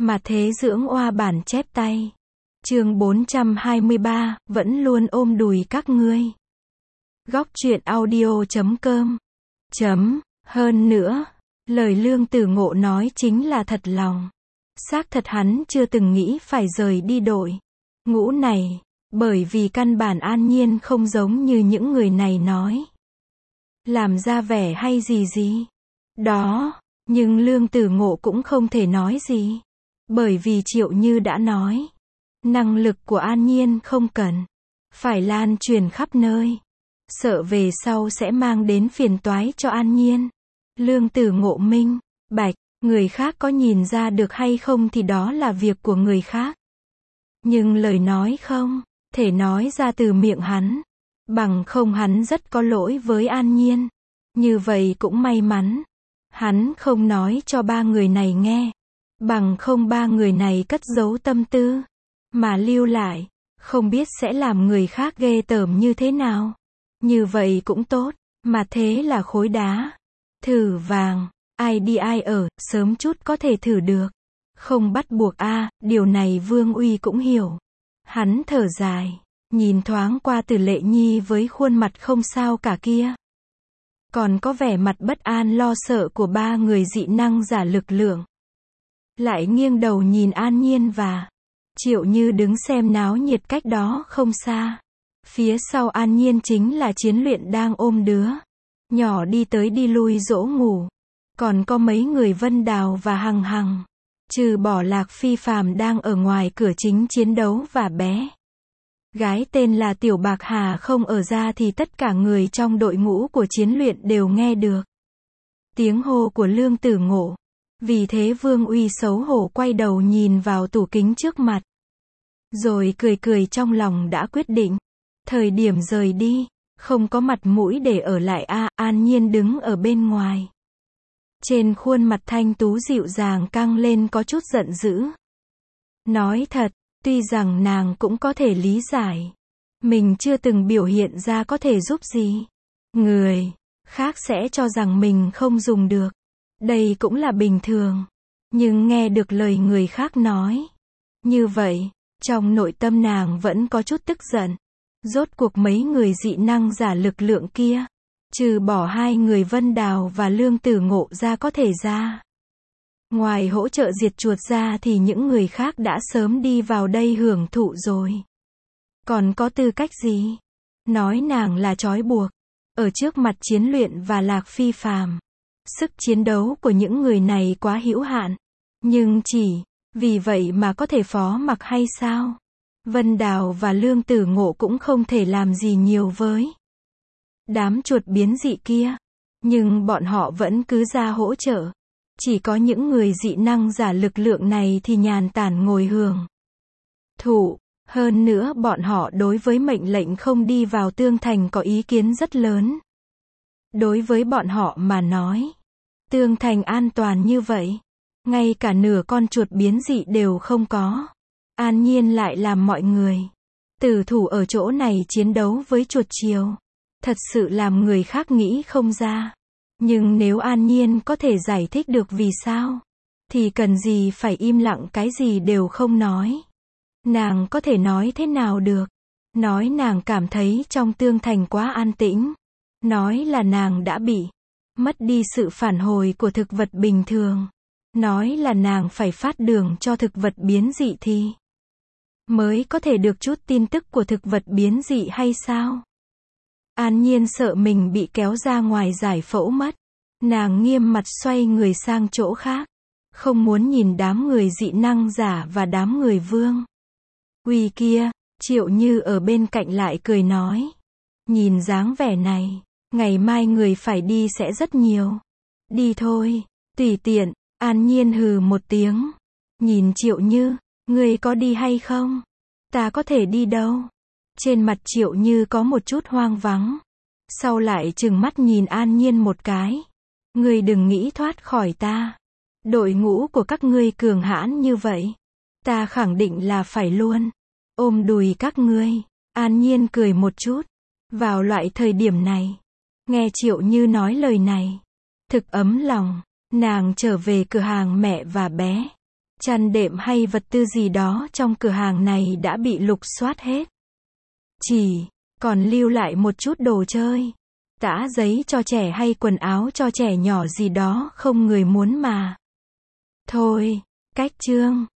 Mà thế dưỡng oa bản chép tay. Chương 423, vẫn luôn ôm đùi các ngươi. Góc truyện audio.com. Hơn nữa, lời Lương Tử Ngộ nói chính là thật lòng. Xác thật hắn chưa từng nghĩ phải rời đi đội ngũ này, bởi vì căn bản An Nhiên không giống như những người này nói. Làm ra vẻ hay gì đó, nhưng Lương Tử Ngộ cũng không thể nói gì. Bởi vì Triệu Như đã nói, năng lực của An Nhiên không cần phải lan truyền khắp nơi, sợ về sau sẽ mang đến phiền toái cho An Nhiên. Lương Tử Ngộ minh bạch, người khác có nhìn ra được hay không thì đó là việc của người khác. Nhưng lời nói không thể nói ra từ miệng hắn, bằng không hắn rất có lỗi với An Nhiên. Như vậy cũng may mắn, hắn không nói cho ba người này nghe, bằng không ba người này cất giấu tâm tư, mà lưu lại, không biết sẽ làm người khác ghê tởm như thế nào. Như vậy cũng tốt, mà thế là khối đá thử vàng, ai đi ai ở, sớm chút có thể thử được. Không bắt buộc điều này Vương Uy cũng hiểu. Hắn thở dài, nhìn thoáng qua Từ Lệ Nhi với khuôn mặt không sao cả kia. Còn có vẻ mặt bất an lo sợ của ba người dị năng giả lực lượng. Lại nghiêng đầu nhìn An Nhiên và Triệu Như đứng xem náo nhiệt cách đó không xa. Phía sau An Nhiên chính là Chiến Luyện đang ôm đứa nhỏ đi tới đi lui dỗ ngủ. Còn có mấy người Vân Đào và Hằng Hằng. Trừ bỏ Lạc Phi Phàm đang ở ngoài cửa chính chiến đấu và bé gái tên là Tiểu Bạc Hà không ở ra thì tất cả người trong đội ngũ của Chiến Luyện đều nghe được tiếng hô của Lương Tử Ngộ. Vì thế Vương Uy xấu hổ quay đầu nhìn vào tủ kính trước mặt. Rồi cười cười trong lòng đã quyết định. Thời điểm rời đi, không có mặt mũi để ở lại An Nhiên đứng ở bên ngoài. Trên khuôn mặt thanh tú dịu dàng căng lên có chút giận dữ. Nói thật, tuy rằng nàng cũng có thể lý giải. Mình chưa từng biểu hiện ra có thể giúp gì. Người khác sẽ cho rằng mình không dùng được. Đây cũng là bình thường. Nhưng nghe được lời người khác nói như vậy, trong nội tâm nàng vẫn có chút tức giận. Rốt cuộc mấy người dị năng giả lực lượng kia, trừ bỏ hai người Vân Đào và Lương Tử Ngộ ra có thể ra. Ngoài hỗ trợ diệt chuột ra thì những người khác đã sớm đi vào đây hưởng thụ rồi. Còn có tư cách gì? Nói nàng là trói buộc. Ở trước mặt Chiến Luyện và Lạc Phi Phàm, sức chiến đấu của những người này quá hữu hạn. Nhưng chỉ vì vậy mà có thể phó mặc hay sao? Vân Đào và Lương Tử Ngộ cũng không thể làm gì nhiều với đám chuột biến dị kia. Nhưng bọn họ vẫn cứ ra hỗ trợ. Chỉ có những người dị năng giả lực lượng này thì nhàn tản ngồi hưởng thụ. Hơn nữa bọn họ đối với mệnh lệnh không đi vào tương thành có ý kiến rất lớn. Đối với bọn họ mà nói, tương thành an toàn như vậy, ngay cả nửa con chuột biến dị đều không có. An Nhiên lại làm mọi người tử thủ ở chỗ này chiến đấu với chuột chiều. Thật sự làm người khác nghĩ không ra. Nhưng nếu An Nhiên có thể giải thích được vì sao, thì cần gì phải im lặng cái gì đều không nói. Nàng có thể nói thế nào được? Nói nàng cảm thấy trong tương thành quá an tĩnh. Nói là nàng đã bị mất đi sự phản hồi của thực vật bình thường. Nói là nàng phải phát đường cho thực vật biến dị thì mới có thể được chút tin tức của thực vật biến dị hay sao? An Nhiên sợ mình bị kéo ra ngoài giải phẫu mất. Nàng nghiêm mặt xoay người sang chỗ khác. Không muốn nhìn đám người dị năng giả và đám người Vương Uy kia. Triệu Như ở bên cạnh lại cười nói. Nhìn dáng vẻ này, ngày mai người phải đi sẽ rất nhiều. Đi thôi, tùy tiện. An Nhiên hừ một tiếng. Nhìn Triệu Như, người có đi hay không? Ta có thể đi đâu? Trên mặt Triệu Như có một chút hoang vắng. Sau lại trừng mắt nhìn An Nhiên một cái. Ngươi đừng nghĩ thoát khỏi ta. Đội ngũ của các ngươi cường hãn như vậy. Ta khẳng định là phải luôn ôm đùi các ngươi. An Nhiên cười một chút. Vào loại thời điểm này, nghe Triệu Như nói lời này, thực ấm lòng. Nàng trở về cửa hàng mẹ và bé. Chăn đệm hay vật tư gì đó trong cửa hàng này đã bị lục soát hết. Chỉ còn lưu lại một chút đồ chơi. Tã giấy cho trẻ hay quần áo cho trẻ nhỏ gì đó không người muốn mà. Thôi, cách chương.